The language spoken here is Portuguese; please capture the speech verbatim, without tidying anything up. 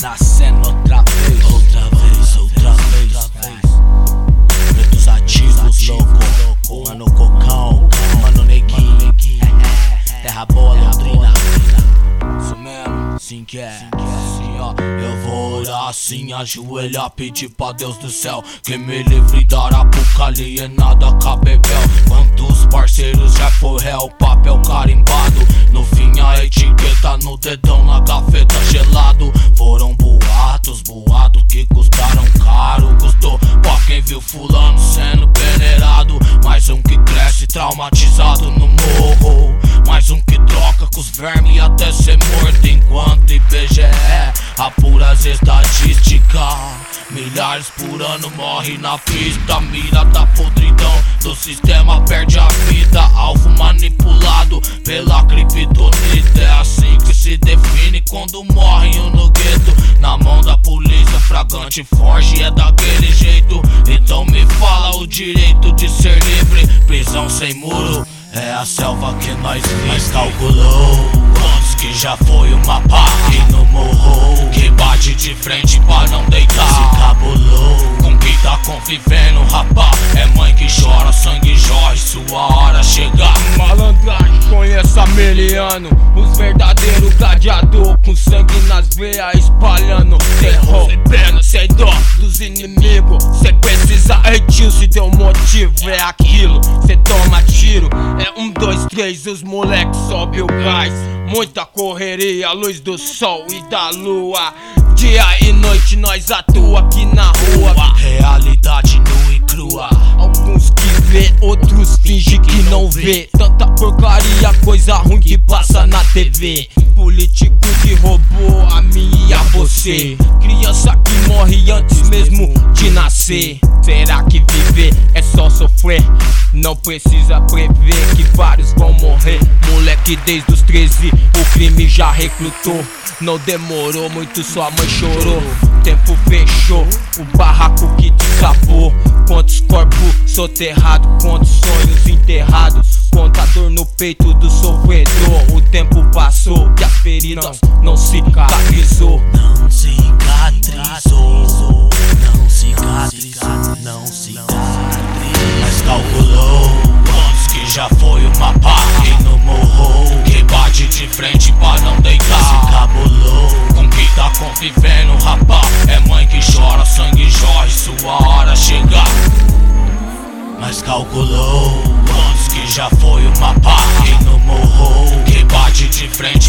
nascendo outra vez, outra vez, outra vez, outra vez. Pretos ativos, louco, mano Cocão, mano Neguinho, terra boa, Londrina. Isso mesmo, sim que é, assim ó. Eu vou orar assim, ajoelhar, pedir pra Deus do céu que me livre da arapuca alienada cabebel. Quantos parceiros já foi réu, papel carimbado, no fim a etiqueta no dedão, na gaveta gelado. Foram boatos, boatos que custaram caro, custou pra quem viu fulano sendo peneirado. Mais um que cresce traumatizado no morro, mais um que troca com os vermes até ser morto. Enquanto I B G E apura as estatísticas, milhares por ano morrem na pista. Mira da podridão do sistema, perde a vida, alvo manipulado pela criptonita. É assim que se define quando morrem um no gueto, na mão da polícia, fragante forte é daquele jeito. Então me fala o direito de ser livre, prisão sem muro é a selva que nós nós calculou. Quantos que já foi uma pá e não morrou, que bate de frente pra não deitar, se cabulou. Com quem tá convivendo, rapá, é mãe que chora, sangue jorre, sua hora chegar. Malandragem, conheço a Meliano, os verdadeiros gladiador, com sangue nas veias espalhando terror. Sem pena, sem dó dos inimigos, cê precisa retir, se deu motivo, é aquilo, cê toma tiro. É um, dois, três, os moleques sobe o gás. Muita correria, luz do sol e da lua. Dia e noite nós atua aqui na rua. Realidade nua e crua. Alguns que vê, outros fingem que não vê. Tanta porcaria, coisa ruim que passa na T V. Político que roubou a mim e a você. Criança que morre antes mesmo de nascer. Será que viver é só sofrer? Não precisa prever que vários vão morrer. Moleque desde os treze o crime já recrutou. Não demorou muito, sua mãe chorou. Tempo fechou, o barraco que desabou. Quantos corpos soterrados, quantos sonhos enterrados, quanta dor no peito do sofredor. O tempo passou e as feridas não cicatrizou. Não cicatrizou, não cicatrizou, não cicatrizou. Mas calculou quantos que já foi uma pá e não morrou, que bate de frente pra não deitar, se cabulou. Com quem tá convivendo, rapá, é mãe que chora, sangue jorre, sua hora chegar. Mas calculou quantos que já foi uma pá e não morrou, que bate de frente